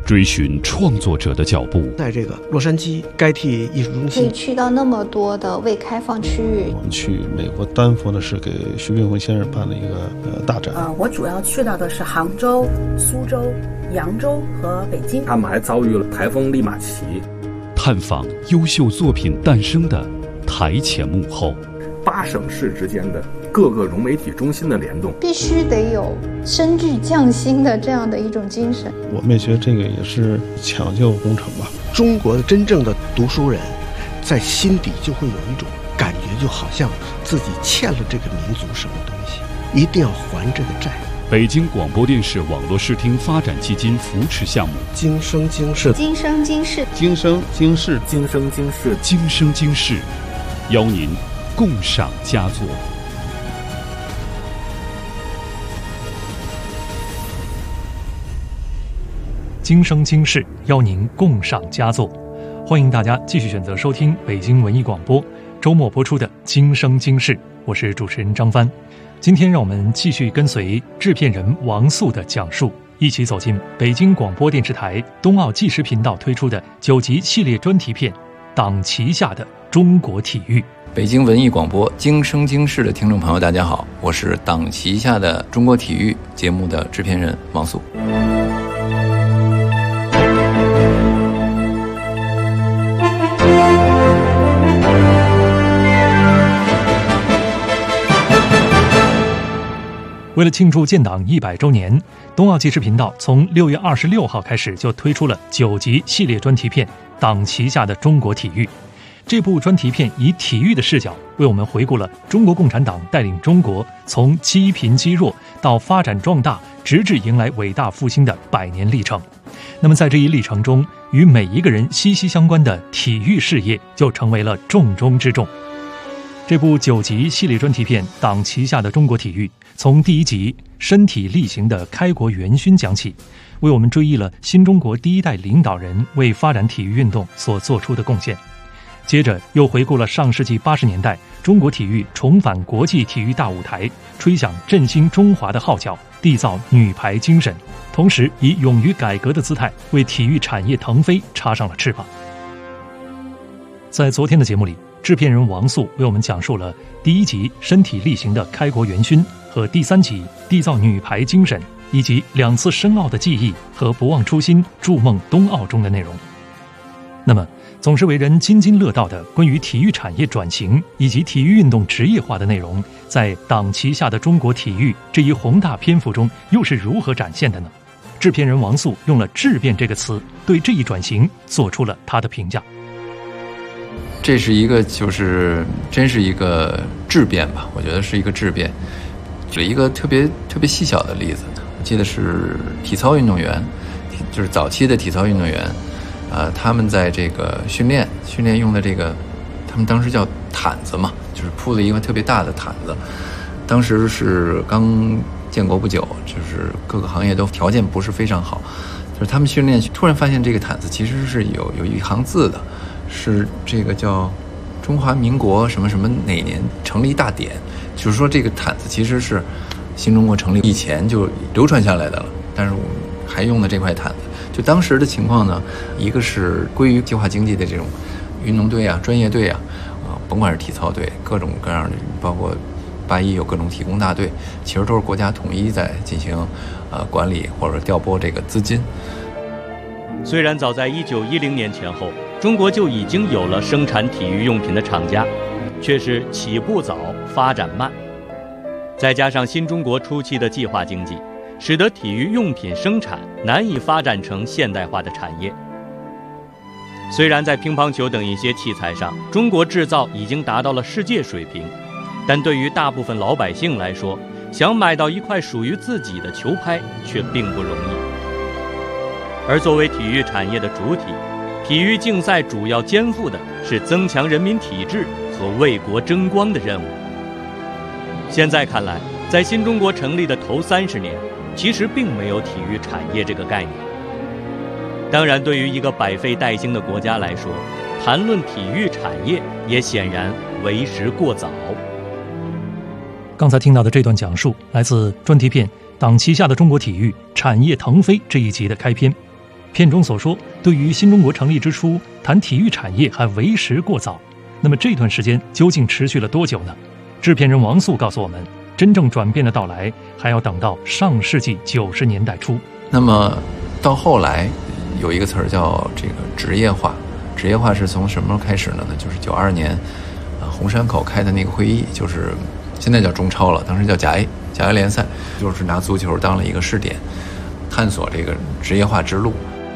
追寻创作者的脚步。 在这个洛杉矶该替艺术中心， 可以去到那么多的未开放区域。 我们去美国丹佛呢，是给徐冰鸿先生办了一个大展。 我主要去到的是杭州、苏州、扬州和北京。 他们还遭遇了台风利马奇。 探访优秀作品诞生的台前幕后 ，8省市之间的各个融媒体中心的联动， 必须得有深具匠心的这样的一种精神。 我们也觉得这个也是抢救工程吧。 中国的真正的读书人，在心底就会有一种感觉，就好像自己欠了这个民族什么东西，一定要还这个债。 北京广播电视网络视听发展基金扶持项目， 今生今世， 今生今世， 今生今世， 今生今世， 今生今世，邀您共赏佳作。 今生今世，邀您共赏佳作。欢迎大家继续选择收听北京文艺广播周末播出的《今生今世》，我是主持人张帆。今天让我们继续跟随制片人王素的讲述，一起走进北京广播电视台冬奥纪实频道推出的9集系列专题片《党旗下的中国体育》。 北京文艺广播今生今世的听众朋友大家好，我是党旗下的中国体育节目的制片人王素。 为了庆祝建党100周年，冬奥纪实频道从6月26号开始就推出了9集系列专题片《党旗下的中国体育》。这部专题片以体育的视角，为我们回顾了中国共产党带领中国从积贫积弱到发展壮大，直至迎来伟大复兴的100年历程。那么在这一历程中，与每一个人息息相关的体育事业就成为了重中之重。这部9集系列专题片《党旗下的中国体育》，从第1集身体力行的开国元勋讲起，为我们追忆了新中国第一代领导人为发展体育运动所做出的贡献。接着又回顾了上世纪80年代中国体育重返国际体育大舞台，吹响振兴中华的号角，缔造女排精神，同时以勇于改革的姿态为体育产业腾飞插上了翅膀。在昨天的节目里，制片人王素为我们讲述了第1集身体力行的开国元勋和第3集缔造女排精神，以及2次申奥的记忆和不忘初心筑梦冬奥中的内容。那么总是为人津津乐道的关于体育产业转型以及体育运动职业化的内容，在党旗下的中国体育这一宏大篇幅中又是如何展现的呢？制片人王素用了质变这个词，对这一转型做出了他的评价。 这是一个真是一个质变吧，我觉得是一个质变。举一个特别细小的例子，我记得是体操运动员，就是早期的体操运动员，他们在这个训练用的这个，他们当时叫毯子嘛，就是铺了一个特别大的毯子。当时是刚建国不久，就是各个行业都条件不是非常好，就是他们训练突然发现这个毯子其实是有一行字的。是这个叫中华民国什么什么哪年成立大典，就是说这个毯子其实是新中国成立以前就流传下来的了，但是我们还用的这块毯子。就当时的情况呢，一个是归于计划经济的这种运动队啊、专业队啊，甭管是体操队，各种各样的，包括81有各种体工大队，其实都是国家统一在进行管理或者调拨这个资金。 虽然早在1910年前后，中国就已经有了生产体育用品的厂家，却是起步早，发展慢。再加上新中国初期的计划经济，使得体育用品生产难以发展成现代化的产业。虽然在乒乓球等一些器材上，中国制造已经达到了世界水平，但对于大部分老百姓来说，想买到一块属于自己的球拍却并不容易。而作为体育产业的主体，体育竞赛主要肩负的是增强人民体质和为国争光的任务。现在看来，在新中国成立的头30年，其实并没有体育产业这个概念。当然，对于一个百废待兴的国家来说，谈论体育产业也显然为时过早。 刚才听到的这段讲述来自专题片《党旗下的中国体育产业腾飞》这一集的开篇。 片中所说，对于新中国成立之初谈体育产业还为时过早。那么这段时间究竟持续了多久呢？制片人王素告诉我们，真正转变的到来还要等到上世纪90年代初。 那么到后来有一个词儿叫这个职业化。职业化是从什么时候开始呢？就是92年红山口开的那个会议，就是现在叫中超了，当时叫甲 A 联赛，就是拿足球当了一个试点，探索这个职业化之路。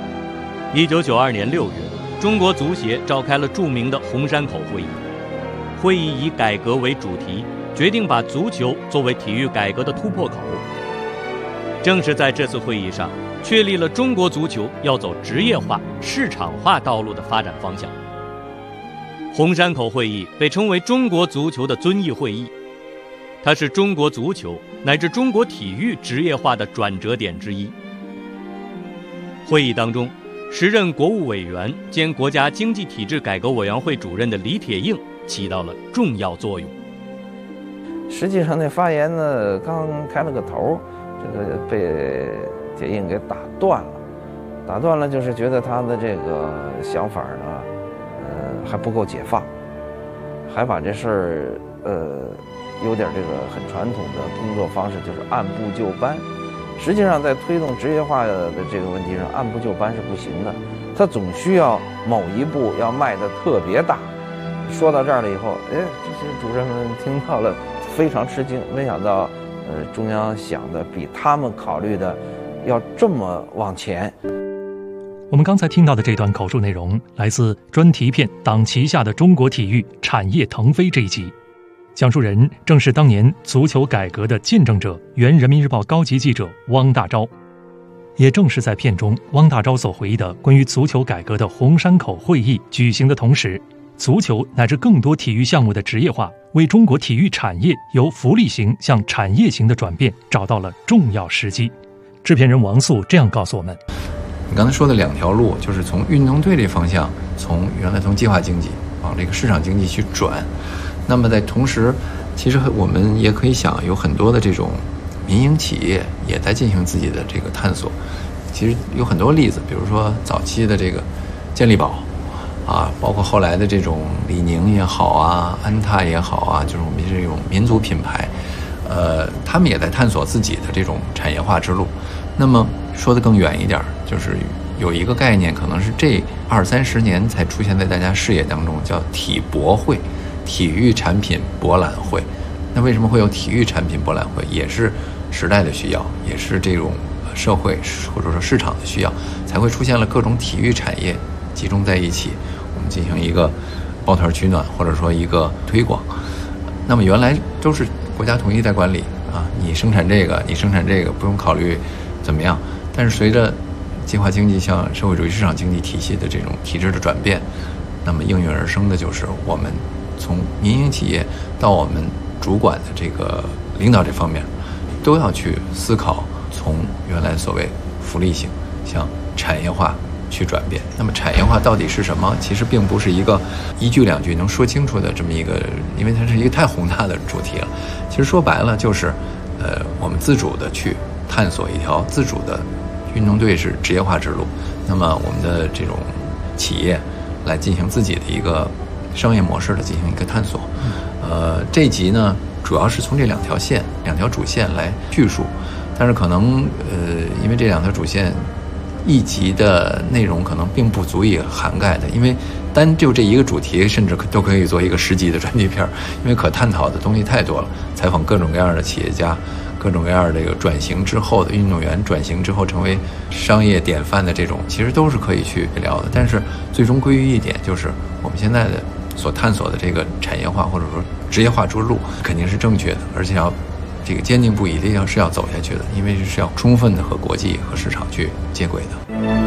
1992年6月，中国足协召开了著名的红山口会议，会议以改革为主题，决定把足球作为体育改革的突破口。正是在这次会议上，确立了中国足球要走职业化、市场化道路的发展方向。红山口会议被称为中国足球的遵义会议，它是中国足球乃至中国体育职业化的转折点之一。会议当中，时任国务委员兼国家经济体制改革委员会主任的李铁映起到了重要作用。 实际上那发言呢，刚开了个头，这个被铁映给打断了，就是觉得他的这个想法呢，还不够解放，还把这事儿，有点这个很传统的工作方式，就是按部就班。实际上，在推动职业化的这个问题上，按部就班是不行的，他总需要某一步要迈得特别大。说到这儿了以后，这些主任们听到了非常吃惊，没想到，中央想的比他们考虑的要这么往前。 我们刚才听到的这段口述内容来自专题片《党旗下的中国体育产业腾飞》这一集，讲述人正是当年足球改革的见证者，原人民日报高级记者汪大钊。也正是在片中，汪大钊所回忆的关于足球改革的红山口会议举行的同时，足球乃至更多体育项目的职业化，为中国体育产业由福利型向产业型的转变找到了重要时机。制片人王素这样告诉我们： 你刚才说的两条路，就是从运动队这方向，原来从计划经济往这个市场经济去转。那么在同时，其实我们也可以想，有很多的这种民营企业也在进行自己的这个探索。其实有很多例子，比如说早期的这个健力宝包括后来的这种李宁也好安踏也好就是我们这种民族品牌，他们也在探索自己的这种产业化之路。那么说得更远一点，就是有一个概念，可能是这20-30年才出现在大家视野当中，叫体博会，体育产品博览会。那为什么会有体育产品博览会？也是时代的需要，也是这种社会或者说市场的需要，才会出现了各种体育产业集中在一起，我们进行一个抱团取暖，或者说一个推广。那么原来都是国家统一在管理你生产这个，你生产这个，不用考虑怎么样。但是随着计划经济向社会主义市场经济体系的这种体制的转变，那么应运而生的就是我们从民营企业到我们主管的这个领导这方面，都要去思考从原来所谓福利型向产业化去转变。那么产业化到底是什么？其实并不是一个一句两句能说清楚的这么一个，因为它是一个太宏大的主题了。其实说白了就是我们自主的去探索一条自主的运动队是职业化之路。那么我们的这种企业来进行自己的一个商业模式的进行一个探索。这一集呢主要是从这两条主线来叙述，但是可能因为这两条主线一集的内容可能并不足以涵盖的，因为单就这一个主题甚至都可以做一个10集的专题片，因为可探讨的东西太多了，采访各种各样的企业家，各种各样的这个转型之后的运动员，转型之后成为商业典范的这种，其实都是可以去聊的。但是最终归于一点，就是我们现在的所探索的这个产业化或者说职业化之路肯定是正确的，而且要这个坚定不移的是要走下去的，因为是要充分的和国际和市场去接轨的。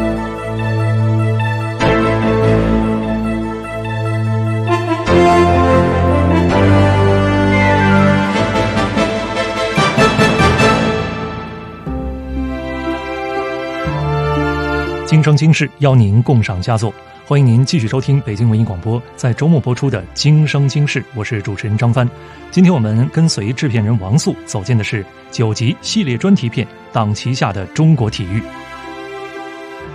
今生今世邀您共赏佳作，欢迎您继续收听北京文艺广播在周末播出的《今生今世》，我是主持人张帆。今天我们跟随制片人王素走进的是9集系列专题片《党旗下的中国体育》。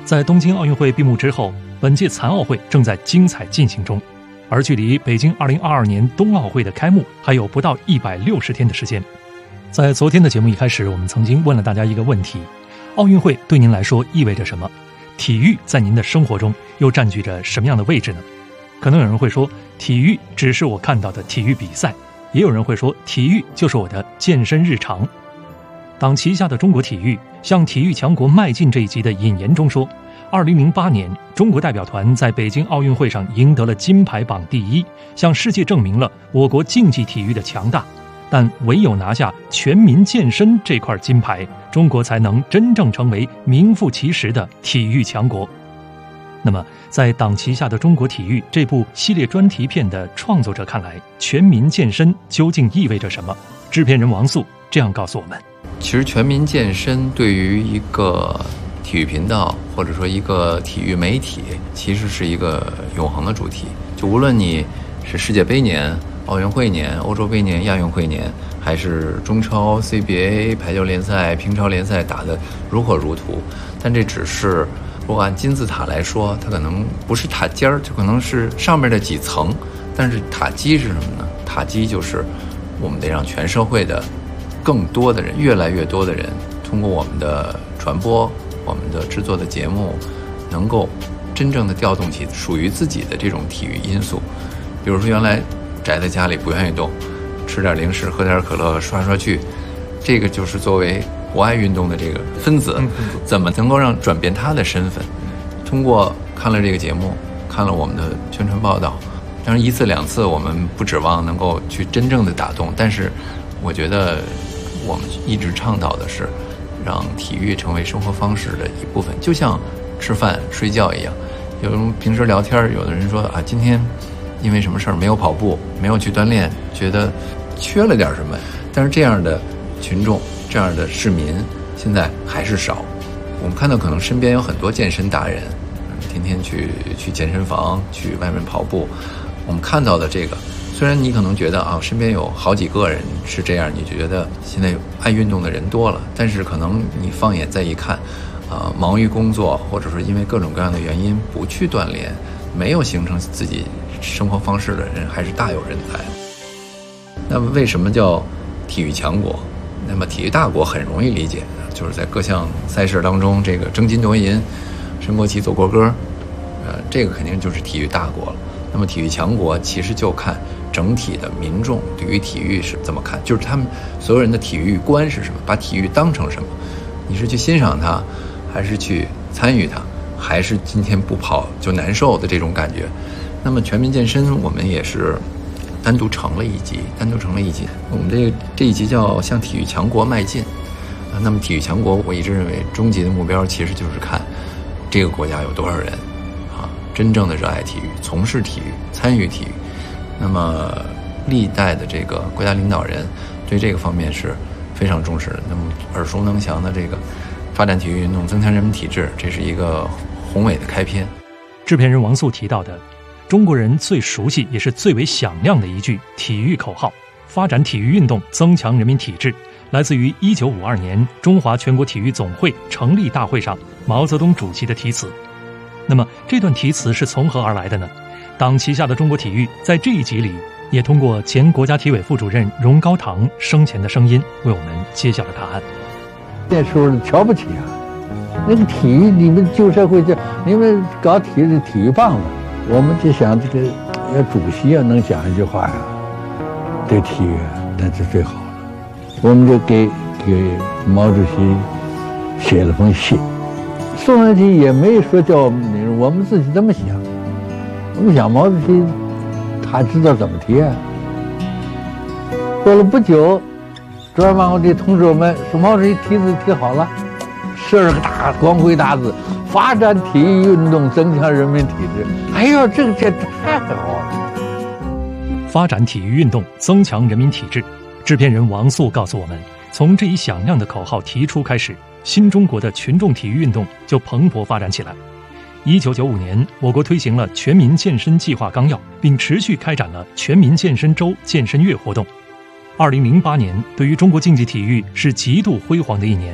在东京奥运会闭幕之后，本届残奥会正在精彩进行中，而距离北京2022年冬奥会的开幕还有不到160天的时间。在昨天的节目一开始，我们曾经问了大家一个问题：奥运会对您来说意味着什么？体育在您的生活中又占据着什么样的位置呢？可能有人会说，体育只是我看到的体育比赛，也有人会说，体育就是我的健身日常。党旗下的中国体育向体育强国迈进这一集的引言中说，2008年中国代表团在北京奥运会上赢得了金牌榜第1，向世界证明了我国竞技体育的强大。但唯有拿下全民健身这块金牌，中国才能真正成为名副其实的体育强国。那么在党旗下的中国体育这部系列专题片的创作者看来，全民健身究竟意味着什么？制片人王素这样告诉我们： 其实全民健身对于一个体育频道或者说一个体育媒体，其实是一个永恒的主题。就无论你是世界杯年、奥运会年、欧洲杯年、亚运会年，还是中超、CBA、排球联赛、乒超联赛打得如火如荼，但这只是如果按金字塔来说，它可能不是塔尖儿，就可能是上面的几层。但是塔基是什么呢？塔基就是我们得让全社会的更多的人，越来越多的人，通过我们的传播、我们的制作的节目，能够真正的调动起属于自己的这种体育因素。比如说原来宅在家里不愿意动，吃点零食喝点可乐刷刷剧，这个就是作为不爱运动的这个分子，怎么能够让转变他的身份？通过看了这个节目，看了我们的宣传报道，当然1次2次我们不指望能够去真正的打动，但是我觉得我们一直倡导的是让体育成为生活方式的一部分，就像吃饭睡觉一样。有人平时聊天，有的人说啊，今天因为什么事儿没有跑步，没有去锻炼，觉得缺了点什么。但是这样的群众，这样的市民现在还是少。我们看到可能身边有很多健身达人，天天去健身房，去外面跑步。我们看到的这个，虽然你可能觉得啊，身边有好几个人是这样，你就觉得现在爱运动的人多了，但是可能你放眼再一看，忙于工作，或者说因为各种各样的原因不去锻炼，没有形成自己生活方式的人还是大有人在。那么为什么叫体育强国？那么体育大国很容易理解，就是在各项赛事当中这个争金夺银，升国旗奏国歌，这个肯定就是体育大国了。那么体育强国其实就看整体的民众对于体育是怎么看，就是他们所有人的体育观是什么，把体育当成什么？你是去欣赏它，还是去参与它，还是今天不跑就难受的这种感觉？那么全民健身我们也是单独成了一集。我们这一集叫向体育强国迈进。那么体育强国，我一直认为终极的目标其实就是看这个国家有多少人真正的热爱体育，从事体育，参与体育。那么历代的这个国家领导人对这个方面是非常重视的。那么耳熟能详的这个发展体育运动，增强人民体质，这是一个宏伟的开篇。 制片人王素提到的中国人最熟悉也是最为响亮的一句体育口号，发展体育运动，增强人民体质，来自于1952年中华全国体育总会成立大会上毛泽东主席的题词。那么这段题词是从何而来的呢？党旗下的中国体育在这一集里也通过前国家体委副主任荣高堂生前的声音为我们揭晓了答案。 那时候瞧不起啊，那个体育你们旧社会你们搞体育的体育棒子，我们就想这个要主席要能讲一句话呀，对体育那是最好了。我们就给毛主席写了封信，送上去也没说叫我们自己这么想，我们想毛主席他知道怎么提啊。过了不久，中央办公室通知我们说毛主席题字提好了，设了个大光辉大字，发展体育运动，增强人民体质。哎呦，这太好了！ 发展体育运动，增强人民体质。制片人王素告诉我们，从这一响亮的口号提出开始，新中国的群众体育运动就蓬勃发展起来。1995年，我国推行了全民健身计划纲要，并持续开展了全民健身周、健身月活动。2008年对于中国竞技体育是极度辉煌的一年，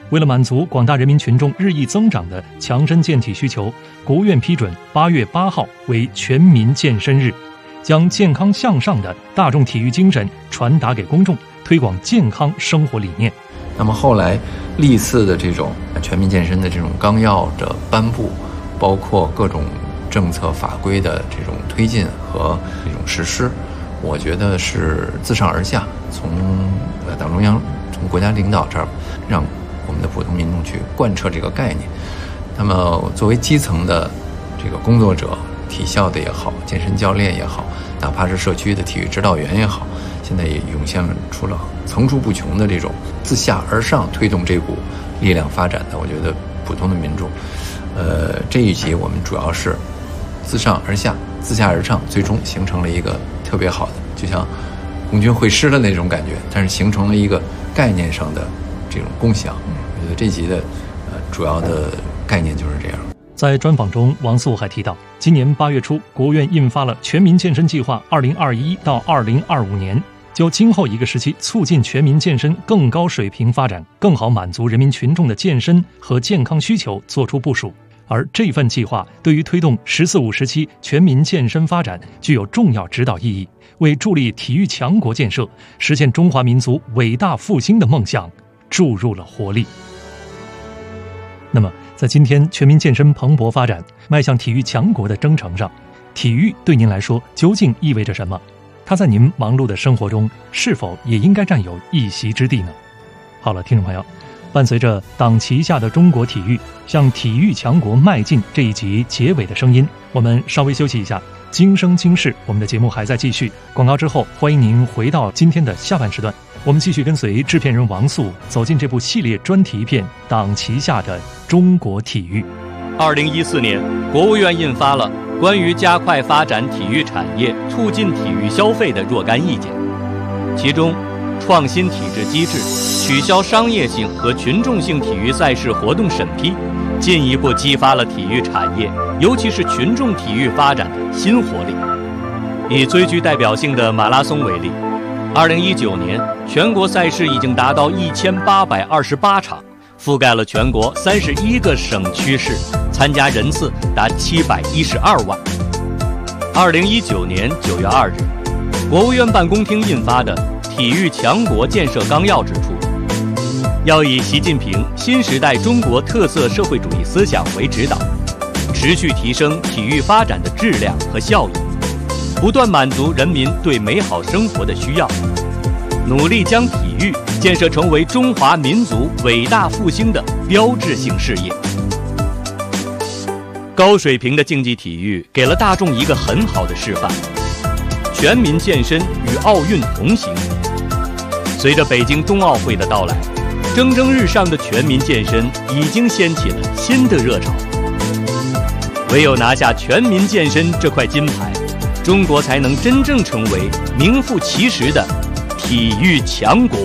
为了满足广大人民群众日益增长的强身健体需求，国务院批准8月8号为全民健身日，将健康向上的大众体育精神传达给公众，推广健康生活理念。 那么后来历次的这种全民健身的这种纲要的颁布，包括各种政策法规的这种推进和这种实施，我觉得是自上而下，从党中央、从国家领导这儿，让我们的普通民众去贯彻这个概念。那么作为基层的这个工作者，体校的也好，健身教练也好，哪怕是社区的体育指导员也好，现在也涌现出了层出不穷的这种自下而上推动这股力量发展的，我觉得普通的民众，这一集我们主要是自上而下、自下而上，最终形成了一个特别好的，就像红军会师的那种感觉，但是形成了一个概念上的这种共享。我觉得这集的主要的概念就是这样。 在专访中，王素还提到，今年8月初，国务院印发了《全民健身计划2021到2025年》，就今后一个时期促进全民健身更高水平发展，更好满足人民群众的健身和健康需求作出部署。而这份计划对于推动“14、5”时期全民健身发展具有重要指导意义，为助力体育强国建设、实现中华民族伟大复兴的梦想注入了活力。那么，在今天全民健身蓬勃发展、迈向体育强国的征程上，体育对您来说究竟意味着什么？它在您忙碌的生活中是否也应该占有一席之地呢？好了，听众朋友，伴随着党旗下的中国体育向体育强国迈进这一集结尾的声音，我们稍微休息一下。今生今世，我们的节目还在继续。广告之后，欢迎您回到今天的下半时段，我们继续跟随制片人王素走进这部系列专题片《党旗下的中国体育》。 2014年，国务院印发了关于加快发展体育产业、促进体育消费的若干意见，其中创新体制机制、取消商业性和群众性体育赛事活动审批，进一步激发了体育产业，尤其是群众体育发展的新活力。以最具代表性的马拉松为例，2019年全国赛事已经达到1828场，覆盖了全国31个省区市，参加人次达712万。2019年9月2日，国务院办公厅印发的《体育强国建设纲要》指出，要以习近平新时代中国特色社会主义思想为指导，持续提升体育发展的质量和效益，不断满足人民对美好生活的需要，努力将体育建设成为中华民族伟大复兴的标志性事业。高水平的竞技体育给了大众一个很好的示范，全民健身与奥运同行。随着北京冬奥会的到来，蒸蒸日上的全民健身已经掀起了新的热潮。唯有拿下全民健身这块金牌，中国才能真正成为名副其实的体育强国。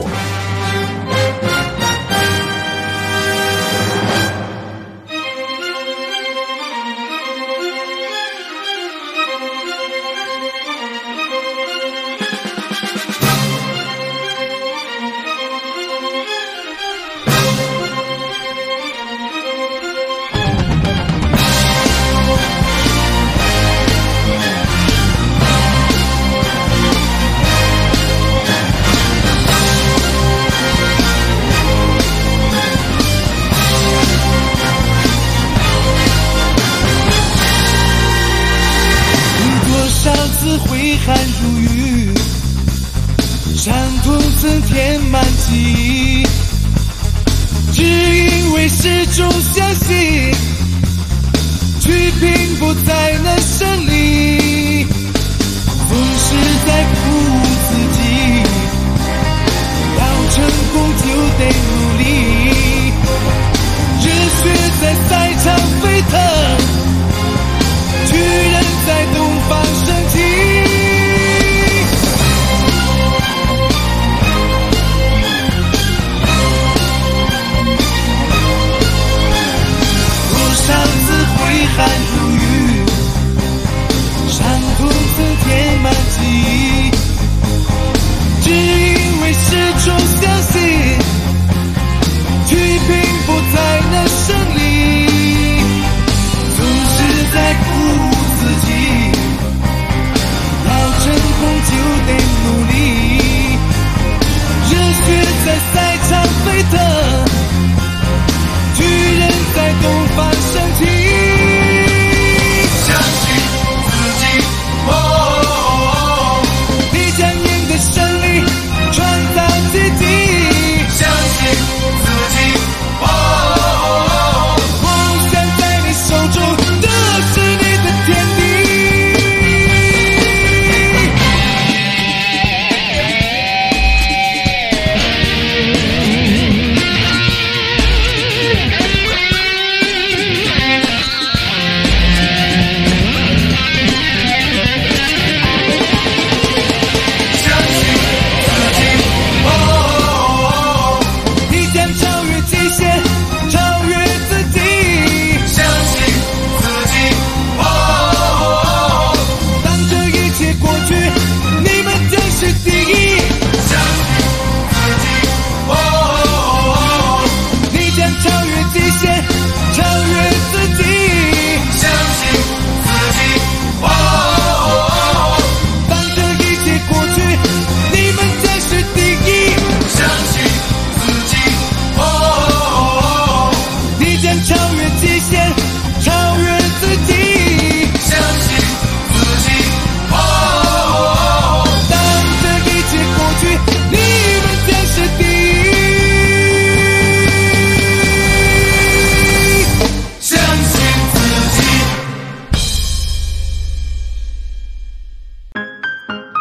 挥汗如雨，伤痛曾填满记忆，只因为始终相信，去拼搏才能胜利。总是在鼓舞自己，要成功就得努力，热血在赛场沸腾，巨人在东方升起。多少次挥汗如雨，伤痛曾填满记忆，只因为始终相信，去拼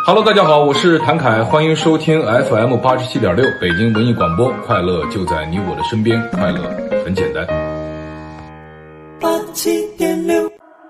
Hello， 大家好，我是谭凯，欢迎收听 FM 87.6北京文艺广播，快乐就在你我的身边，快乐很简单。 87.6。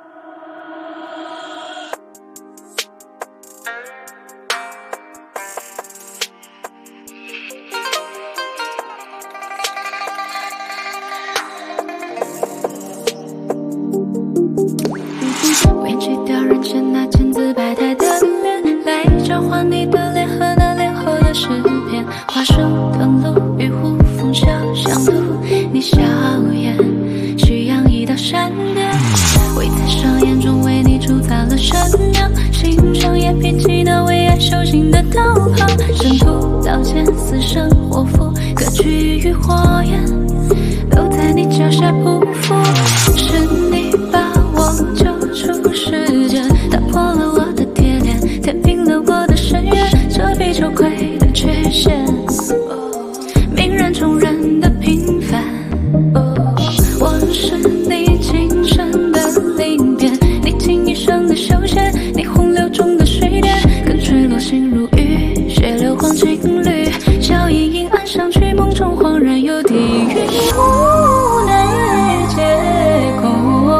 委屈掉人生那千姿百态的脸，来交换你的脸和那脸后的诗篇。花树登陆，与虎风小相渡，你笑颜徐扬一道闪电，我在上眼中为你铸造了神庙，心上也披起那为爱修行的道袍，圣徒刀剑死生活符，各具于火焰，都在你脚下匍匐，是你把我救出世界，打破了我的铁链，填平了我的深渊，遮蔽羞愧的缺陷，泯然众人的平凡，我是你今生的灵变，你倾一生的修仙，你洪流中的水点，更坠落心如雨，血流黄金缕，笑盈盈岸上去，梦中恍然有地狱，无奈皆空，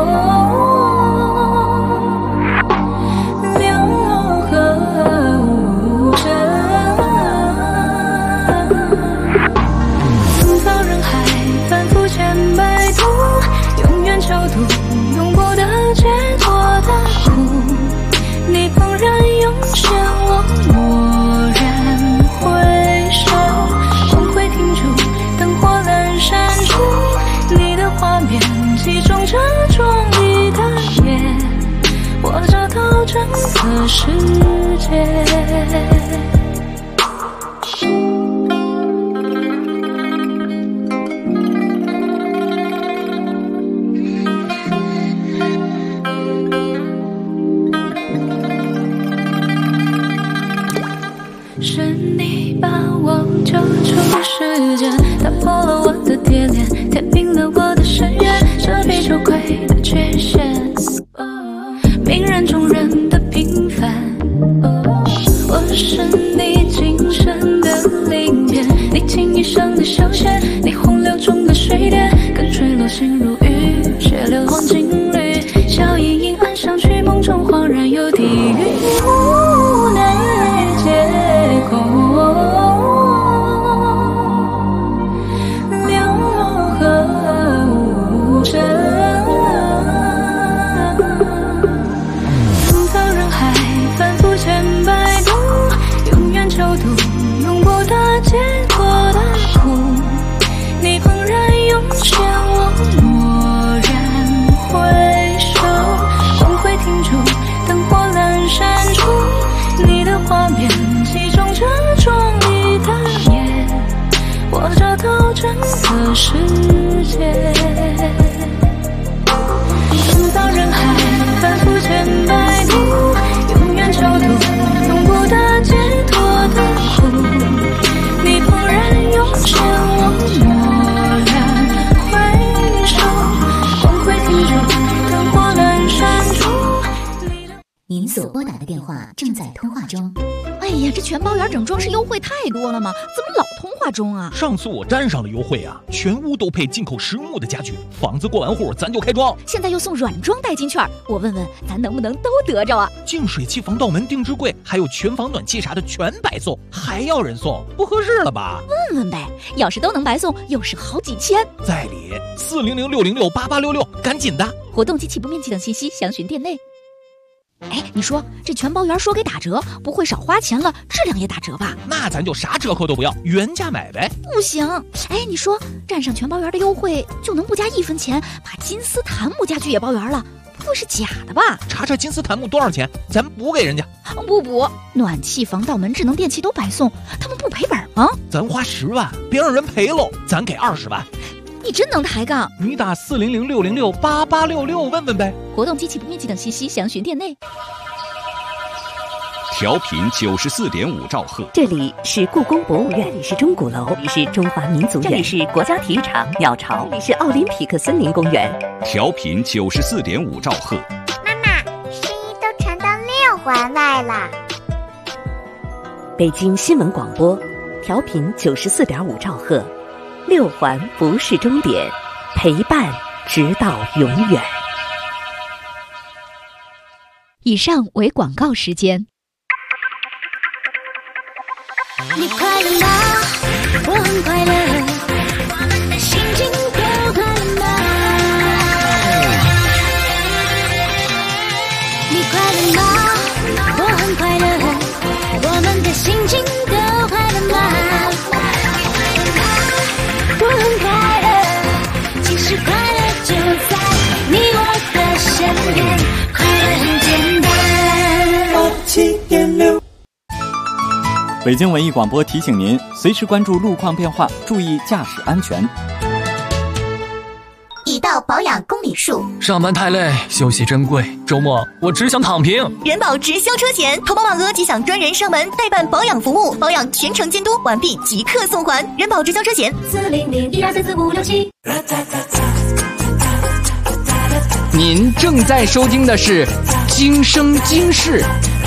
囚徒永不得解脱的苦，你怦然涌现，我蓦然回首，光辉停住，灯火阑珊处，你的画面击中这壮丽的夜，我找到整个世界。是你把我救出世界，打破了我的铁链，填平了我的深渊，遮蔽羞愧的缺陷，泯然众人的平凡，我是你今生的灵变，你倾一生的修仙，你洪流中的水点，更坠落心如雨，血流黄金缕，笑盈盈岸上去，梦中恍然有地狱，无奈皆空，流河无声，横扫人海，反复千百度，永远囚徒，永不得解脱的苦，你怦然涌现，我蓦然回首，光辉停住，灯火阑珊处，你的画面击中这壮丽的夜，我找到整个世界，横扫人海，反复千百度，永远囚徒，永不得解脱的苦，你怦然涌现，我蓦然回首，光辉停住，灯火阑珊处。 您所拨打的电话正在通话中。 哎呀，这全包圆整装饰优惠太多了吗？怎么老通话中啊？ 上次我沾上了优惠啊，全屋都配进口实木的家具，房子过完户咱就开装。 现在又送软装代金券，我问问咱能不能都得着啊？ 净水器、防盗门、定制柜，还有全房暖气啥的全白送，还要人送，不合适了吧？ 问问呗，要是都能白送，又省好几千。 在理400-606-8866，赶紧的！ 活动及起步面积等信息详询店内。哎，你说这全包圆说给打折，不会少花钱了，质量也打折吧？ 那咱就啥折扣都不要，原价买呗。 不行，哎，你说占上全包圆的优惠，就能不加1分钱把金丝檀木家具也包圆了？不会是假的吧？ 查查金丝檀木多少钱，咱补给人家。 不补，暖气、防盗门、智能电器都白送，他们不赔本吗？ 咱花10万，别让人赔喽，咱给20万。 你真能抬杠！ 你打400-606-8866问问呗。 活动及起步面积等信息详询店内。 调频94.5兆赫， 这里是故宫博物院，这里是钟鼓楼，这里是中华民族院，这里是国家体育场鸟巢，这里是奥林匹克森林公园。 调频94.5兆赫。 妈妈，声音都传到6环外了。 北京新闻广播，调频94.5兆赫，6环不是终点，陪伴直到永远。 以上为广告时间。 你快乐吗？我很快乐，我们的心情都快乐吗？你快乐吗？我很快乐，我们的心情都快乐吗？我很快乐，其实快乐就在你我的身边，快乐很简单。87.6 北京文艺广播提醒您，随时关注路况变化，注意驾驶安全。 已到保养公里数。 上班太累，休息珍贵，周末我只想躺平。 人保直销车险，投保满额即享专人上门代办保养服务，保养全程监督，完毕即刻送还。人保直销车险40012344567。 您正在收听的是《今生今世》。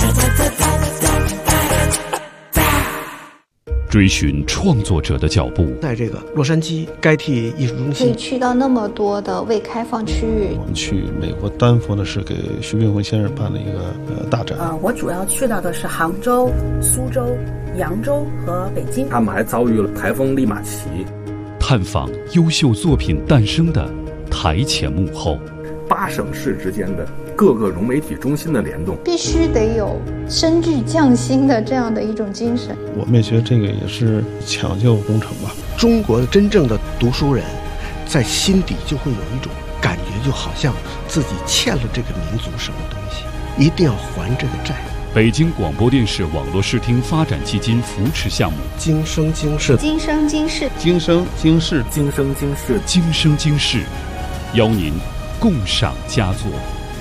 追寻创作者的脚步， 在这个洛杉矶该替艺术中心， 可以去到那么多的未开放区域。 我们去美国丹佛呢，是给徐冰辉先生办了一个大展。 我主要去到的是杭州、苏州、扬州和北京。 他们还遭遇了台风利马奇， 探访优秀作品诞生的台前幕后 ，8省市之间的各个融媒体中心的联动， 必须得有深具匠心的这样的一种精神。 我们也觉得这个也是抢救工程吧。 中国的真正的读书人，在心底就会有一种感觉，就好像自己欠了这个民族什么东西，一定要还这个债。 北京广播电视网络视听发展基金扶持项目， 今生今世， 今生今世， 今生今世， 今生今世， 今生今世，邀您共赏佳作。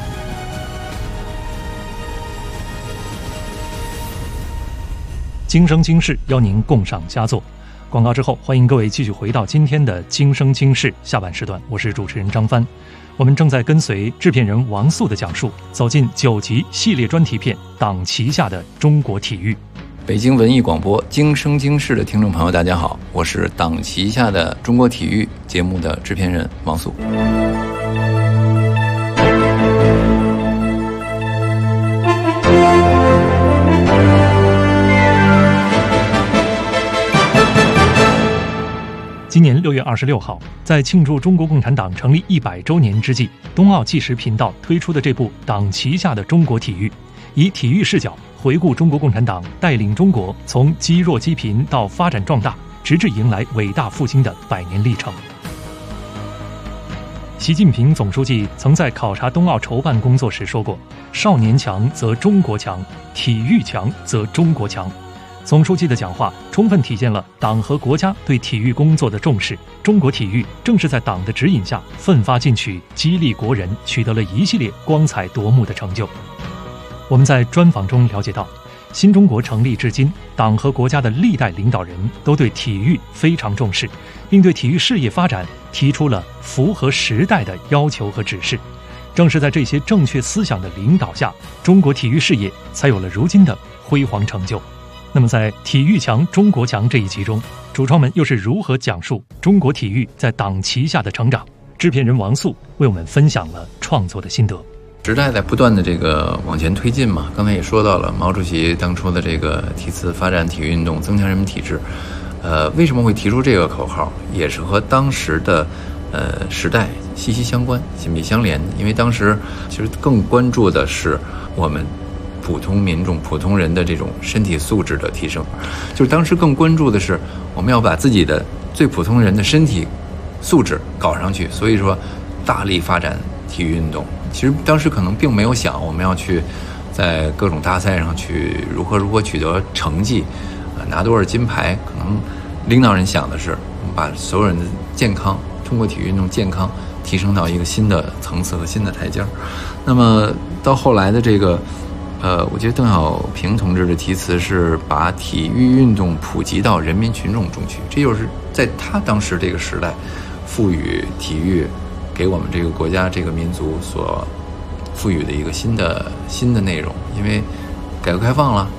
今生今世，邀您共赏佳作。广告之后，欢迎各位继续回到今天的今生今世下半时段，我是主持人张帆。我们正在跟随制片人王素的讲述，走进9集系列专题片《党旗下的中国体育》。 北京文艺广播今生今世的听众朋友，大家好，我是党旗下的中国体育节目的制片人王素。 今年6月26号，在庆祝中国共产党成立100周年之际，冬奥纪实频道推出的这部《党旗下的中国体育》，以体育视角回顾中国共产党带领中国从积弱积贫到发展壮大，直至迎来伟大复兴的100年历程。习近平总书记曾在考察冬奥筹办工作时说过：“少年强则中国强，体育强则中国强。”总书记的讲话充分体现了党和国家对体育工作的重视。中国体育正是在党的指引下奋发进取，激励国人，取得了一系列光彩夺目的成就。我们在专访中了解到，新中国成立至今，党和国家的历代领导人都对体育非常重视，并对体育事业发展提出了符合时代的要求和指示。正是在这些正确思想的领导下，中国体育事业才有了如今的辉煌成就。那么在体育强中国强这一集中，主创们又是如何讲述中国体育在党旗下的成长？制片人王素为我们分享了创作的心得。 时代在不断的这个往前推进嘛，刚才也说到了毛主席当初的这个题词发展体育运动，增强人民体质。为什么会提出这个口号，也是和当时的时代息息相关、紧密相连。因为当时其实更关注的是我们普通民众、普通人的这种身体素质的提升，就是当时更关注的是我们要把自己的最普通人的身体素质搞上去，所以说大力发展体育运动。其实当时可能并没有想我们要去在各种大赛上去如何取得成绩，拿多少金牌。可能领导人想的是我们把所有人的健康，通过体育运动健康提升到一个新的层次和新的台阶。那么到后来的这个我觉得邓小平同志的题词是把体育运动普及到人民群众中去，这就是在他当时这个时代赋予体育给我们这个国家这个民族所赋予的一个新的内容。因为改革开放了，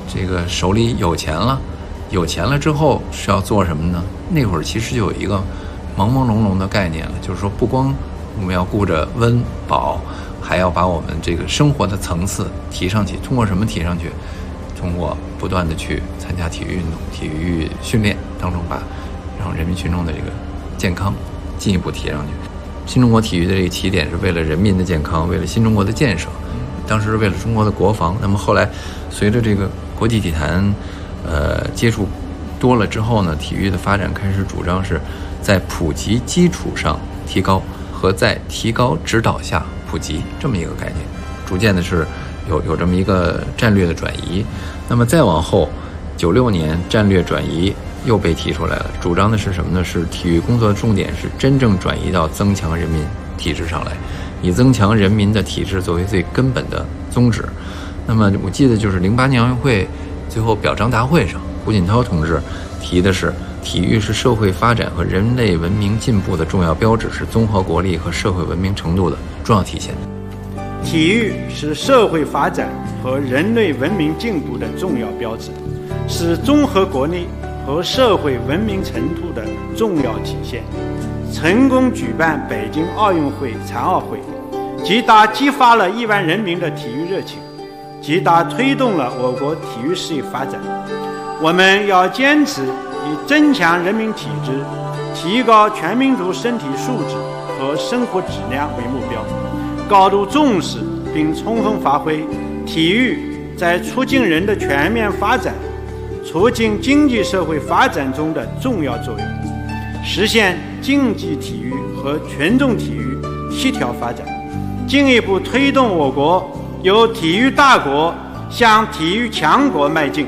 这个手里有钱了，有钱了之后是要做什么呢？那会儿其实就有一个朦朦胧胧的概念了，就是说不光我们要顾着温饱，还要把我们这个生活的层次提上去。通过什么提上去？通过不断的去参加体育运动、体育训练当中，让人民群众的这个健康进一步提上去。新中国体育的这个起点是为了人民的健康，为了新中国的建设，当时是为了中国的国防。那么后来随着这个国际体坛接触多了之后呢，体育的发展开始主张是在普及基础上提高，和在提高指导下普及这么一个概念，逐渐的是有这么一个战略的转移。那么再往后96年战略转移又被提出来了，主张的是什么呢？是体育工作的重点是真正转移到增强人民体质上来，以增强人民的体质作为最根本的宗旨。那么我记得就是08年奥运会最后表彰大会上，胡锦涛同志提的是体育是社会发展和人类文明进步的重要标志，是综合国力和社会文明程度的重要体现。 体育是社会发展和人类文明进步的重要标志，是综合国力和社会文明程度的重要体现。成功举办北京奥运会、残奥会，极大激发了亿万人民的体育热情，极大推动了我国体育事业发展。我们要坚持以增强人民体质、提高全民族身体素质和生活质量为目标，高度重视并充分发挥体育在促进人的全面发展、促进经济社会发展中的重要作用，实现竞技体育和群众体育协调发展，进一步推动我国由体育大国向体育强国迈进。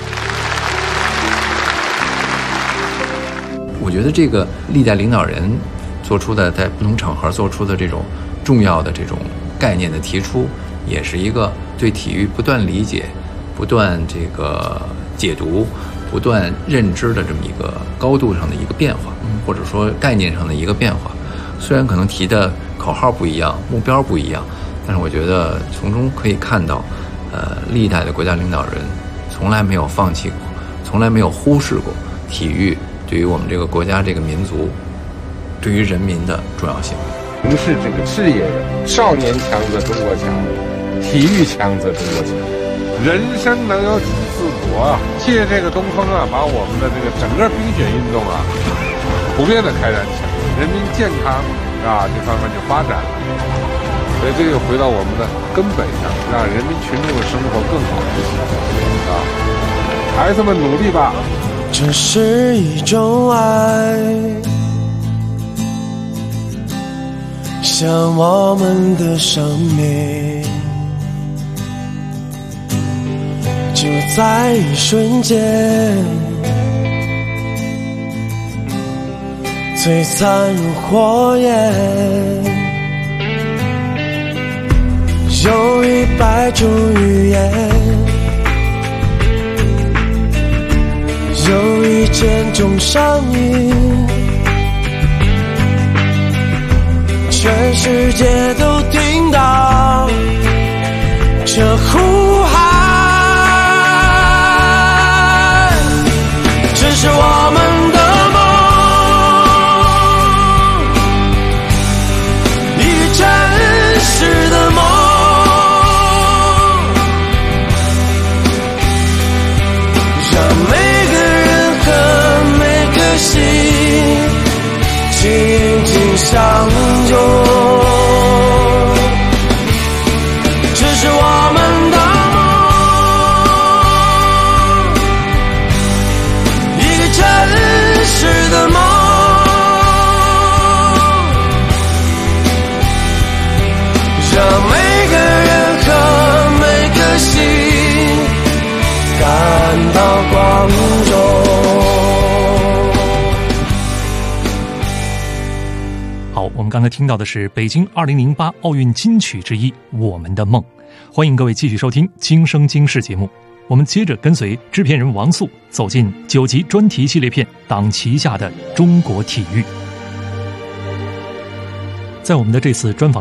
我觉得这个历代领导人做出的，在不同场合做出的这种重要的这种概念的提出，也是一个对体育不断理解、不断这个解读、不断认知的这么一个高度上的一个变化，或者说概念上的一个变化。虽然可能提的口号不一样，目标不一样，但是我觉得从中可以看到，历代的国家领导人从来没有放弃过，从来没有忽视过体育对于我们这个国家、这个民族、对于人民的重要性。 不是这个事业少年强则中国强，体育强则中国强。人生能有几次国啊？借这个东风啊，把我们的这个整个冰雪运动啊，普遍的开展起来，人民健康啊这方面就发展了。所以这又回到我们的根本上，让人民群众的生活更好一些啊！孩子们努力吧！ 这是一种爱，像我们的生命，就在一瞬间，璀璨如火焰，有100种语言，有1000种声音，全世界都听到这呼喊，这是我们的梦，一个真实的梦，让每个人和每颗心紧紧相拥。 好，我们刚才听到的是北京2008奥运金曲之一《我们的梦》。欢迎各位继续收听《今生今世》节目。我们接着跟随制片人王素走进9集专题系列片《党旗下的中国体育》。在我们的这次专访中，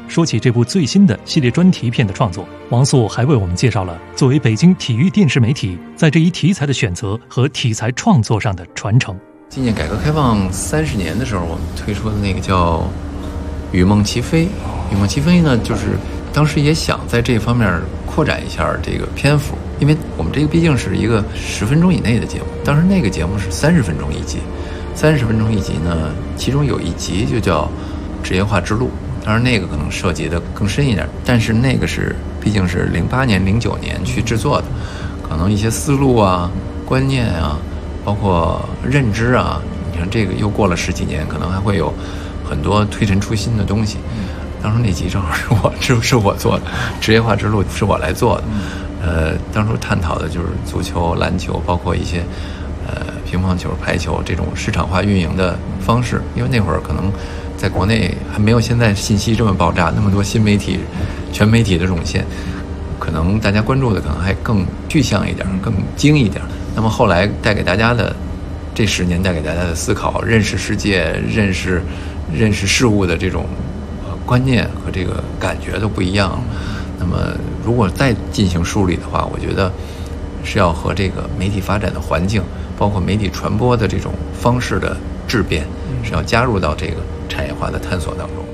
说起这部最新的系列专题片的创作，王素还为我们介绍了作为北京体育电视媒体在这一题材的选择和题材创作上的传承。 纪念改革开放30年的时候，我们推出的那个叫《与梦齐飞》。《与梦齐飞》呢，就是当时也想在这方面扩展一下这个篇幅，因为我们这个毕竟是一个10分钟以内的节目，当时那个节目是30分钟一集，30分钟一集呢，其中有一集就叫职业化之路，当然那个可能涉及的更深一点，但是那个是毕竟是08年、09年去制作的，可能一些思路啊、观念啊，包括认知啊，你看这个又过了10几年，可能还会有很多推陈出新的东西。当时那集正好是我做的，职业化之路是我来做的。当时探讨的就是足球、篮球，包括一些乒乓球、排球这种市场化运营的方式。因为那会儿可能在国内还没有现在信息这么爆炸，那么多新媒体、全媒体的涌现，可能大家关注的可能还更具象一点、更精一点。那么后来带给大家的这10年带给大家的思考、认识世界、认识事物的这种观念和这个感觉都不一样。那么如果再进行梳理的话，我觉得是要和这个媒体发展的环境，包括媒体传播的这种方式的质变，是要加入到这个产业化的探索当中。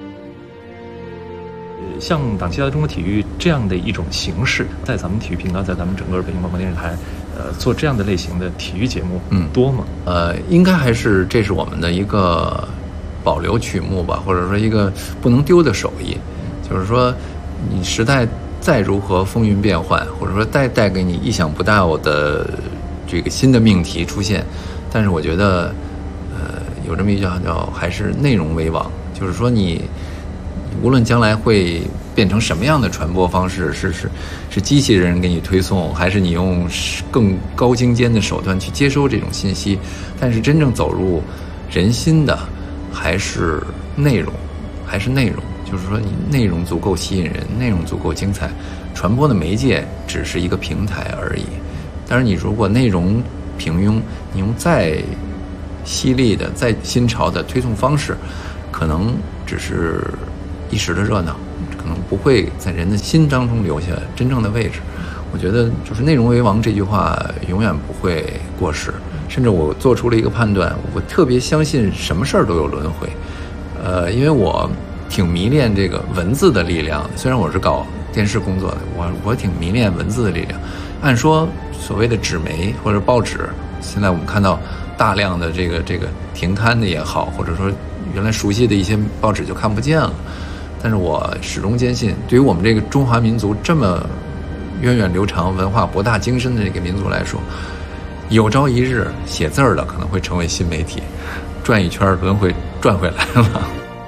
像党旗下的中国体育这样的一种形式，在咱们体育频道，在咱们整个北京广播电视台做这样的类型的体育节目多吗？ 应该还是这是我们的一个保留曲目吧，或者说一个不能丢的手艺。就是说你时代再如何风云变幻，或者说带给你意想不到的这个新的命题出现，但是我觉得有这么一句话叫还是内容为王，就是说你无论将来会变成什么样的传播方式，是机器人给你推送，还是你用更高精尖的手段去接收这种信息，但是真正走入人心的还是内容，就是说你内容足够吸引人，内容足够精彩，传播的媒介只是一个平台而已。当然你如果内容平庸，你用再犀利的再新潮的推送方式，可能只是一时的热闹，可能不会在人的心当中留下真正的位置。我觉得就是内容为王这句话永远不会过时，甚至我做出了一个判断，我特别相信什么事儿都有轮回。因为我挺迷恋这个文字的力量的，虽然我是搞电视工作的，我挺迷恋文字的力量。按说所谓的纸媒或者报纸，现在我们看到大量的这个停刊的也好，或者说原来熟悉的一些报纸就看不见了。但是我始终坚信，对于我们这个中华民族这么源远流长、文化博大精深的这个民族来说，有朝一日写字儿的可能会成为新媒体，转一圈轮回转回来了。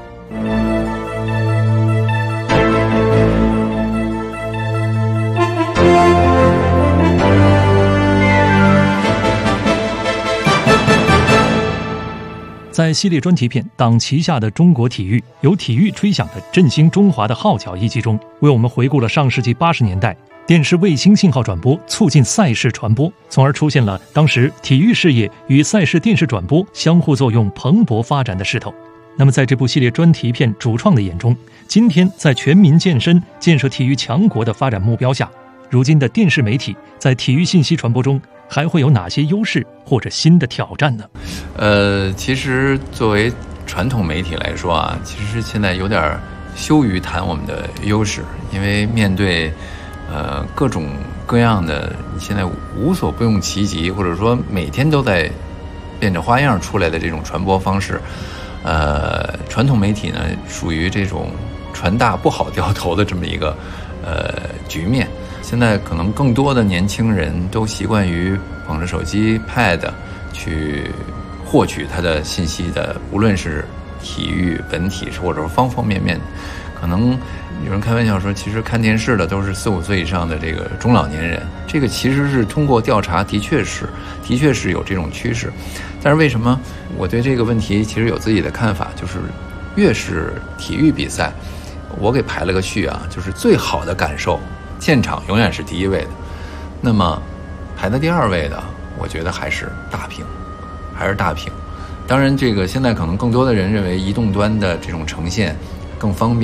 在系列专题片《党旗下的中国体育》由体育吹响的振兴中华的号角一集中，为我们回顾了上世纪80年代电视卫星信号转播促进赛事传播，从而出现了当时体育事业与赛事电视转播相互作用蓬勃发展的势头。那么在这部系列专题片主创的眼中，今天在全民健身、建设体育强国的发展目标下，如今的电视媒体在体育信息传播中还会有哪些优势或者新的挑战呢？ 其实作为传统媒体来说啊，其实现在有点羞于谈我们的优势，因为面对各种各样的你现在无所不用其极，或者说每天都在变着花样出来的这种传播方式，传统媒体呢属于这种传大不好掉头的这么一个局面。现在可能更多的年轻人都习惯于捧着手机 Pad 去获取他的信息的，无论是体育、文体或者说方方面面。可能有人开玩笑说，其实看电视的都是4、5岁以上的这个中老年人，这个其实是通过调查的确是有这种趋势。但是为什么我对这个问题其实有自己的看法，就是越是体育比赛，我给排了个序啊，就是最好的感受现场永远是第一位的，那么排在第2位的我觉得还是大屏。当然这个现在可能更多的人认为移动端的这种呈现更方便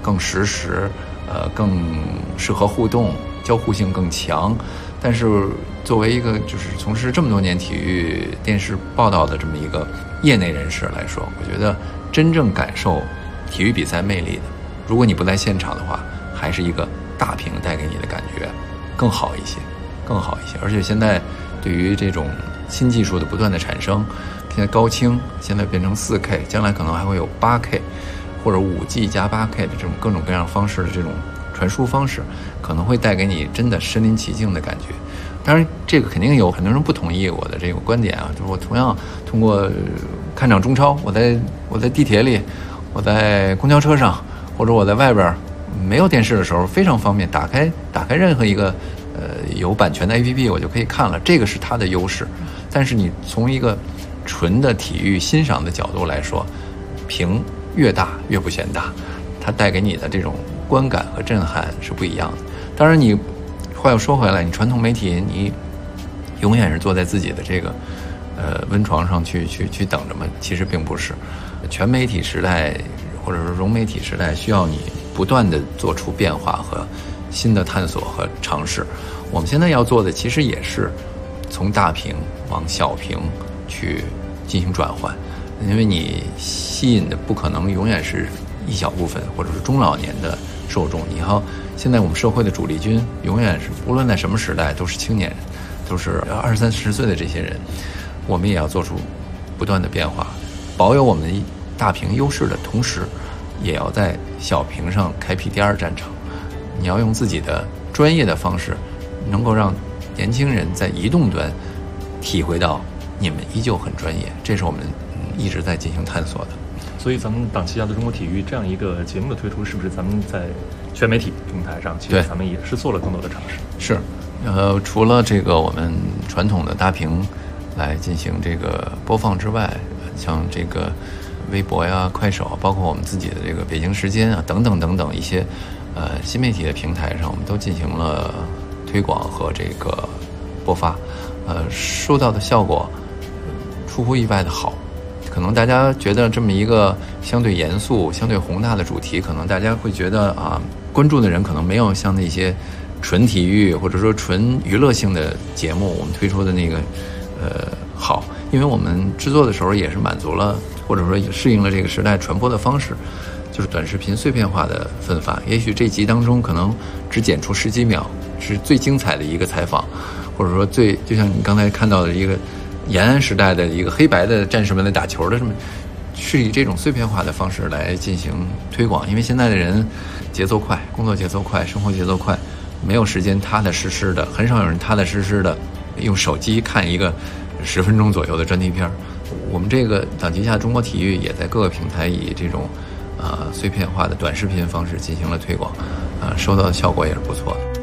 更实时，更适合互动，交互性更强。但是作为一个就是从事这么多年体育电视报道的这么一个业内人士来说，我觉得真正感受体育比赛魅力的，如果你不在现场的话，还是一个大屏带给你的感觉更好一些。而且现在对于这种新技术的不断的产生，现在高清现在变成 4K， 将来可能还会有 8K 或者 5G 加 8K 的这种各种各样方式的这种传输方式，可能会带给你真的身临其境的感觉。当然这个肯定有很多人不同意我的这个观点啊，就是我同样通过看场中超，我在地铁里，我在公交车上，或者我在外边没有电视的时候，非常方便，打开任何一个有版权的 APP 我就可以看了，这个是它的优势。但是你从一个纯的体育欣赏的角度来说，屏越大越不嫌大，它带给你的这种观感和震撼是不一样的。当然你话又说回来，你传统媒体你永远是坐在自己的这个温床上去等着吗？其实并不是。全媒体时代或者说融媒体时代需要你不断的做出变化和新的探索和尝试。我们现在要做的其实也是从大屏往小屏去进行转换，因为你吸引的不可能永远是一小部分或者是中老年的受众，你要现在我们社会的主力军永远是无论在什么时代都是青年人，都是20-30岁的这些人，我们也要做出不断的变化，保有我们大屏优势的同时，也要在小屏上开辟第二战场。你要用自己的专业的方式，能够让年轻人在移动端体会到你们依旧很专业，这是我们一直在进行探索的。 所以咱们党旗下的中国体育这样一个节目的推出，是不是咱们在全媒体平台上，其实咱们也是做了更多的尝试？ 是，除了这个我们传统的大屏来进行这个播放之外，像这个微博呀、快手，包括我们自己的这个北京时间啊等等一些新媒体的平台上，我们都进行了推广和这个播发，收到的效果出乎意外的好。可能大家觉得这么一个相对严肃、相对宏大的主题，可能大家会觉得关注的人可能没有像那些纯体育或者说纯娱乐性的节目我们推出的那个好，因为我们制作的时候也是满足了或者说适应了这个时代传播的方式，就是短视频碎片化的分发。也许这集当中可能只剪出10几秒是最精彩的一个采访，或者说就像你刚才看到的一个延安时代的一个黑白的战士们来打球的，是以这种碎片化的方式来进行推广。因为现在的人节奏快，工作节奏快，生活节奏快，没有时间踏踏实实的，很少有人踏踏实实的用手机看一个10分钟左右的专题片。我们这个党旗下中国体育也在各个平台以这种碎片化的短视频方式进行了推广，收到的效果也是不错的。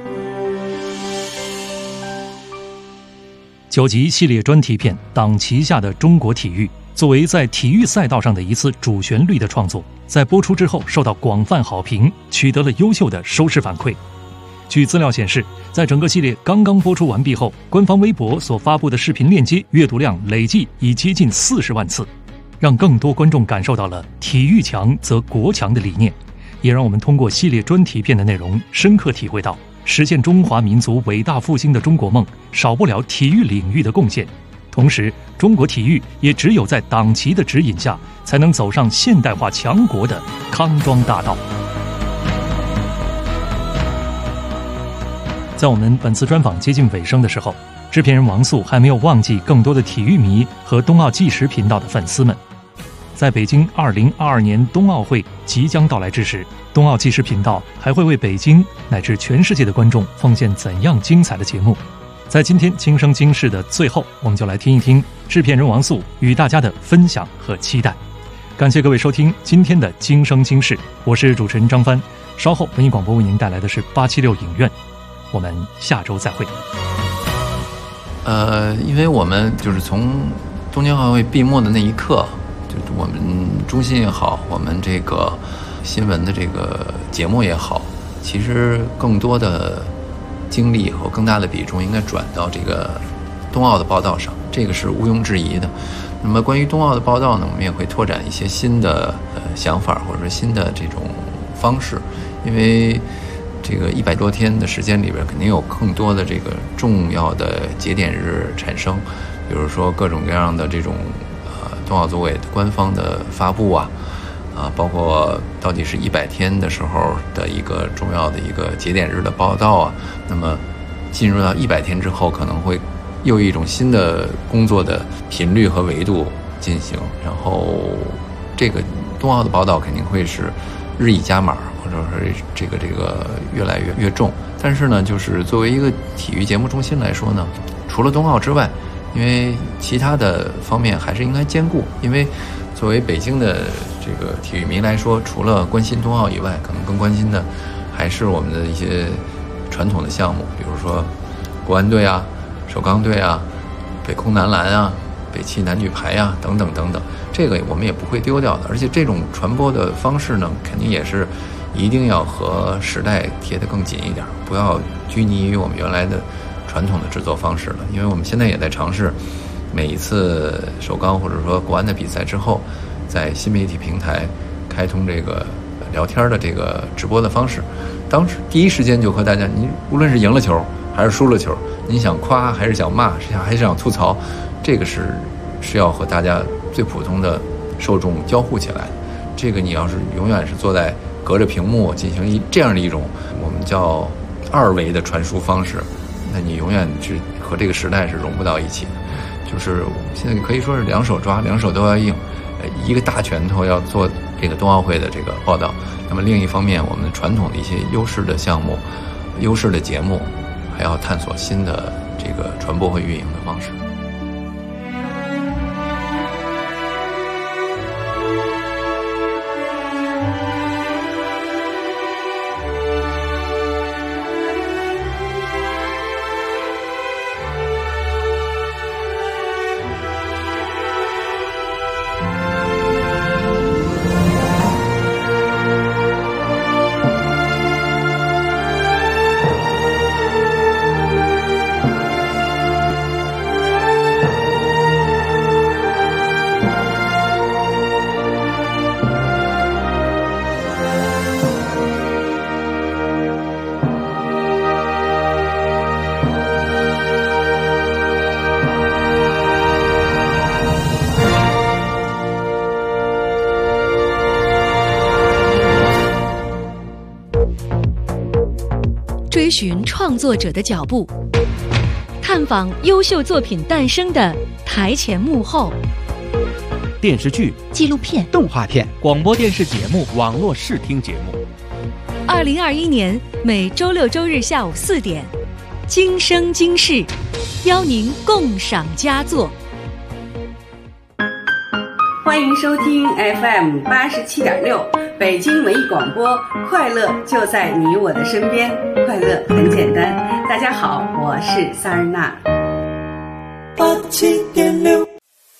9集系列专题片《党旗下的中国体育》作为在体育赛道上的一次主旋律的创作，在播出之后受到广泛好评，取得了优秀的收视反馈。据资料显示，在整个系列刚刚播出完毕后，官方微博所发布的视频链接阅读量累计已接近40万次，让更多观众感受到了体育强则国强的理念，也让我们通过系列专题片的内容深刻体会到实现中华民族伟大复兴的中国梦少不了体育领域的贡献。同时，中国体育也只有在党旗的指引下，才能走上现代化强国的康庄大道。在我们本次专访接近尾声的时候，制片人王素还没有忘记更多的体育迷和冬奥纪实频道的粉丝们。在北京2022年冬奥会即将到来之时，冬奥纪实频道还会为北京乃至全世界的观众奉献怎样精彩的节目？在今天今生今世的最后，我们就来听一听制片人王素与大家的分享和期待。感谢各位收听今天的今生今世，我是主持人张帆。稍后文艺广播为您带来的是876影院，我们下周再会。 因为我们就是从东京奥运会闭幕的那一刻，就是我们中心也好，我们这个新闻的这个节目也好，其实更多的精力和更大的比重应该转到这个冬奥的报道上，这个是毋庸置疑的。那么关于冬奥的报道呢，我们也会拓展一些新的想法，或者说新的这种方式，因为这个100多天的时间里边，肯定有更多的这个重要的节点日产生，比如说各种各样的这种冬奥组委的官方的发布啊，包括到底是100天的时候的一个重要的一个节点日的报道啊，那么进入到100天之后，可能会又一种新的工作的频率和维度进行，然后这个冬奥的报道肯定会是日益加码，或者是这个越来越重。但是呢，就是作为一个体育节目中心来说呢，除了冬奥之外，因为其他的方面还是应该兼顾。因为作为北京的这个体育迷来说，除了关心冬奥以外，可能更关心的还是我们的一些传统的项目，比如说国安队啊、首钢队啊、北空男篮啊、北汽男女排啊等等等等，这个我们也不会丢掉的。而且这种传播的方式呢，肯定也是一定要和时代贴得更紧一点，不要拘泥于我们原来的传统的制作方式了。因为我们现在也在尝试，每一次首钢或者说国安的比赛之后，在新媒体平台开通这个聊天的这个直播的方式，当时第一时间就和大家，您无论是赢了球还是输了球，您想夸还是想骂，还是想吐槽，这个是要和大家最普通的受众交互起来。这个你要是永远是坐在隔着屏幕进行这样的一种我们叫2维的传输方式，那你永远是和这个时代是融不到一起的。就是现在可以说是两手抓，两手都要硬，一个大拳头要做这个冬奥会的这个报道，那么另一方面，我们传统的一些优势的项目、优势的节目，还要探索新的这个传播和运营的方式。 追寻创作者的脚步，探访优秀作品诞生的台前幕后。 电视剧、 纪录片、 动画片、广播电视节目、网络视听节目。 2021年每周6周日下午4点，今生今世，邀您共赏佳作。 欢迎收听 FM 87.6北京文艺广播，快乐就在你我的身边。快乐很简单。大家好，我是萨日娜。 87.6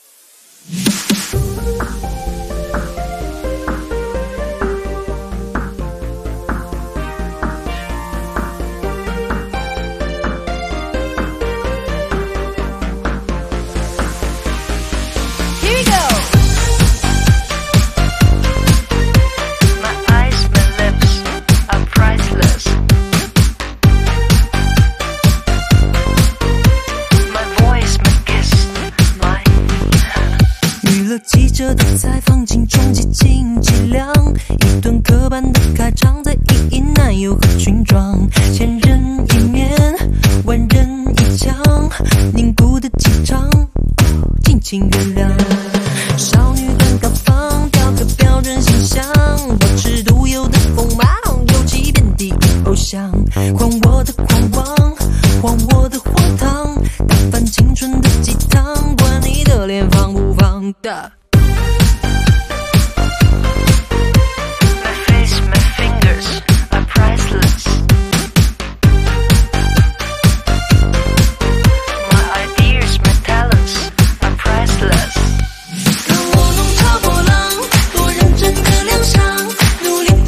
采访镜中极尽伎俩，一段刻板的开场，在意淫男友和裙装，千人一面，万人一腔，凝固的气场，尽情原谅。少女很高仿，雕刻标准形象，保持独有的锋芒，勇气遍地偶像，狂我的狂妄，荒我的荒唐，打翻青春的鸡汤，管你的脸放不放的。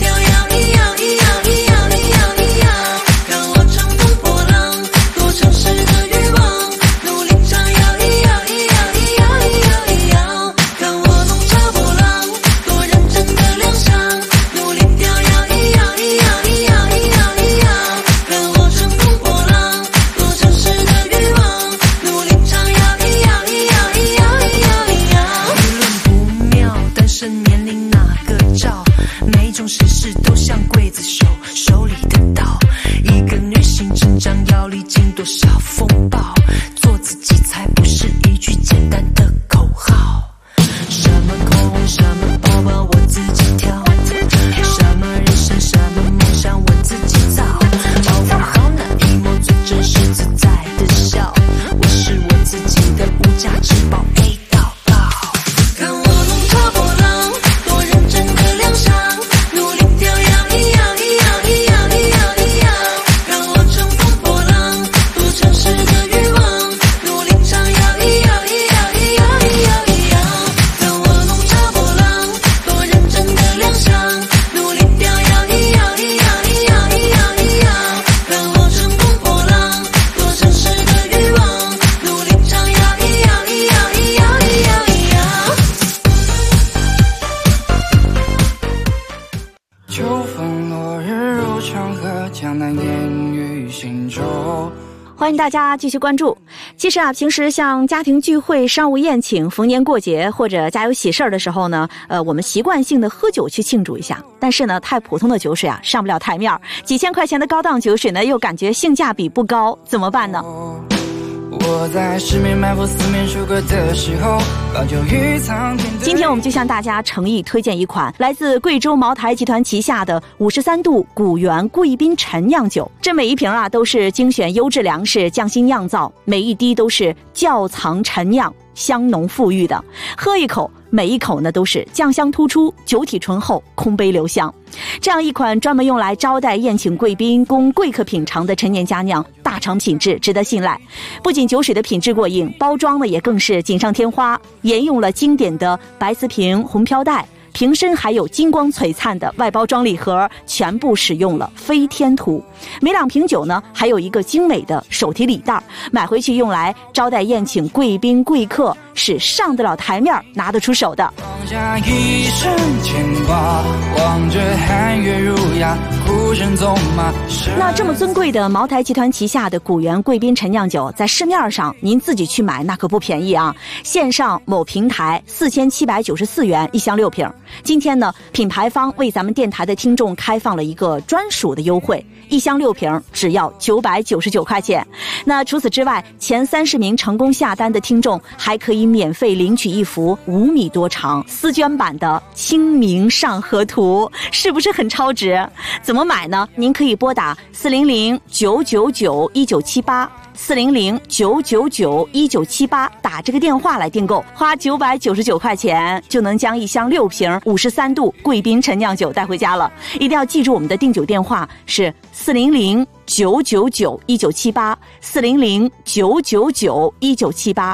城市多少风暴，做自己才不是一句简单的口号。什么空，什么包包我自己挑，什么人生，什么梦想我自己造，保护好那一抹最真实自在的笑，我是我自己的无价之宝。祷告，看我弄潮波浪，多认真的亮相，努力跳跃一样一样一样一样一样，让我乘风破浪，多真实的欲望，努力唱一样一样一样一样一样一样，看我弄潮波浪，多认真的亮相，努力跳跃一样一样一样一样一样，让我乘风破浪，多真实的欲望，努力唱一样一样一样一样一样一样。 秋风落日入长河，江南烟雨行舟。 欢迎大家继续关注。其实啊，平时像家庭聚会、商务宴请、逢年过节或者家有喜事儿的时候呢，我们习惯性的喝酒去庆祝一下。但是呢，太普通的酒水啊，上不了台面，几千块钱的高档酒水呢，又感觉性价比不高，怎么办呢？ 我在十面埋伏四面楚歌的时候，把酒于苍天。 今天我们就向大家诚意推荐一款来自贵州茅台集团旗下的53度古原贵宾陈酿酒。这每一瓶啊都是精选优质粮食匠心酿造，每一滴都是窖藏陈酿，香浓馥郁的。喝一口，每一口呢都是酱香突出，酒体醇厚，空杯留香。这样一款专门用来招待宴请贵宾、供贵客品尝的陈年佳酿，大厂品质，值得信赖。不仅酒水的品质过硬，包装呢也更是锦上添花，沿用了经典的白瓷瓶、红飘带，瓶身还有金光璀璨的外包装礼盒，全部使用了飞天图。每2瓶酒呢，还有一个精美的手提礼袋，买回去用来招待宴请贵宾贵客，是上得了台面、拿得出手的。 放下一身牵挂，望着寒月如牙，孤身纵马。 那这么尊贵的茅台集团旗下的古原贵宾陈酿酒，在市面上您自己去买那可不便宜啊！线上某平台4794元一箱6瓶。今天呢，品牌方为咱们电台的听众开放了一个专属的优惠，一箱6瓶只要999块钱。那除此之外，前30名成功下单的听众还可以免费领取一幅5米多长丝绢版的《清明上河图》，是不是很超值？怎么买呢？您可以拨打400-999-1978。400-999-1978打这个电话来订购，花999块钱就能将一箱6瓶53度贵宾陈酿酒带回家了。一定要记住我们的订酒电话是400-999-1978 400-999-1978。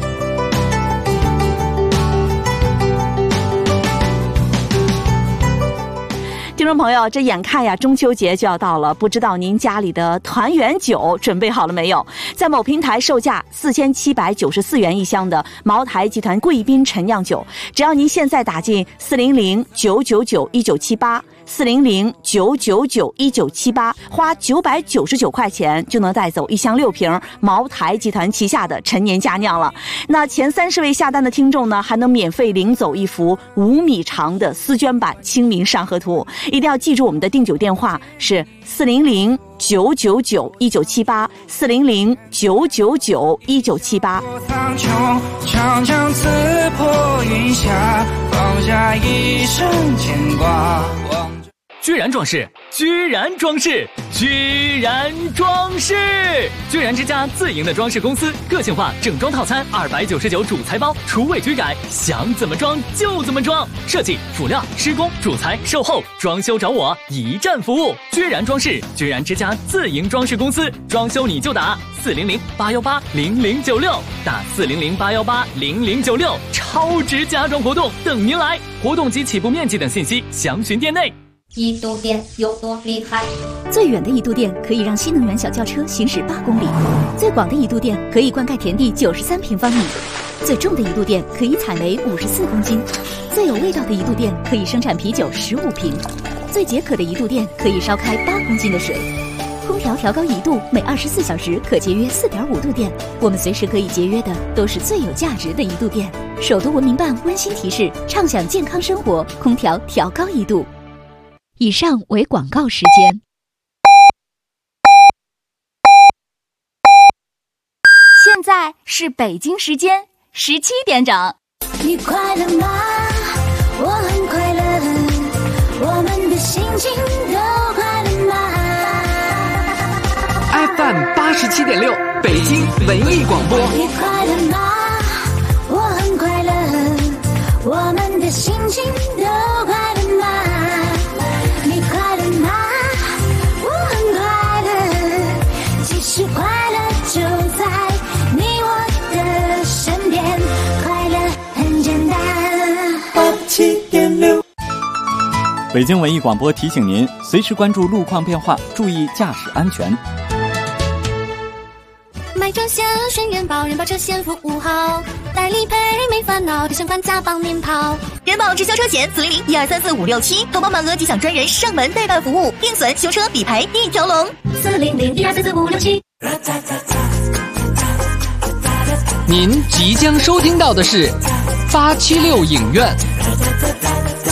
听众朋友，这眼看呀中秋节就要到了，不知道您家里的团圆酒准备好了没有？在某平台售价4794元一箱的茅台集团贵宾陈酿酒，只要您现在打进400-999-1978 400-999-1978，花999块钱就能带走一箱6瓶茅台集团旗下的陈年佳酿了。那前30位下单的听众呢，还能免费领走一幅5米长的丝绢版《清明上河图》。一定要记住我们的订酒电话是400-999-1978 400-999-1978。 苍穹长江刺破云霞，放下一身牵挂。 居然装饰，居然装饰，居然装饰！居然之家自营的装饰公司，个性化整装套餐299主材包，厨卫居改，想怎么装就怎么装。设计、辅料、施工、主材、售后、装修找我，一站服务。居然装饰，居然之家自营装饰公司，装修你就打400-818-0096，打400-818-0096，超值家装活动等您来。活动及起步面积等信息详询店内。 一度电有多厉害？ 最远的一度电可以让新能源小轿车行驶8公里，最广的一度电可以灌溉田地93平方米，最重的一度电可以采煤54公斤，最有味道的一度电可以生产啤酒15瓶，最解渴的一度电可以烧开8公斤的水。空调调高1度，每24小时可节约4.5度电。我们随时可以节约的都是最有价值的一度电。首都文明办温馨提示：畅享健康生活，空调调高1度。以上为广告时间。 在是北京时间17点整。 你快乐吗？我很快乐，我们的心情都快乐吗 ？FM 87.6，北京文艺广播。 你快乐吗？我很快乐，我们的心情都快乐吗？你快乐吗？我很快乐，其实快乐就在你我的身边，快乐很简单。87.6， 北京文艺广播提醒您，随时关注路况变化，注意驾驶安全。 买车险选人保，人保车险服务好，代理赔没烦恼，提前还价帮您跑。 人保直销车险400-1234567，投保满额即享专人上门代办服务，定损、修车、理赔一条龙。 400-1234567。 您即将收听到的是876影院。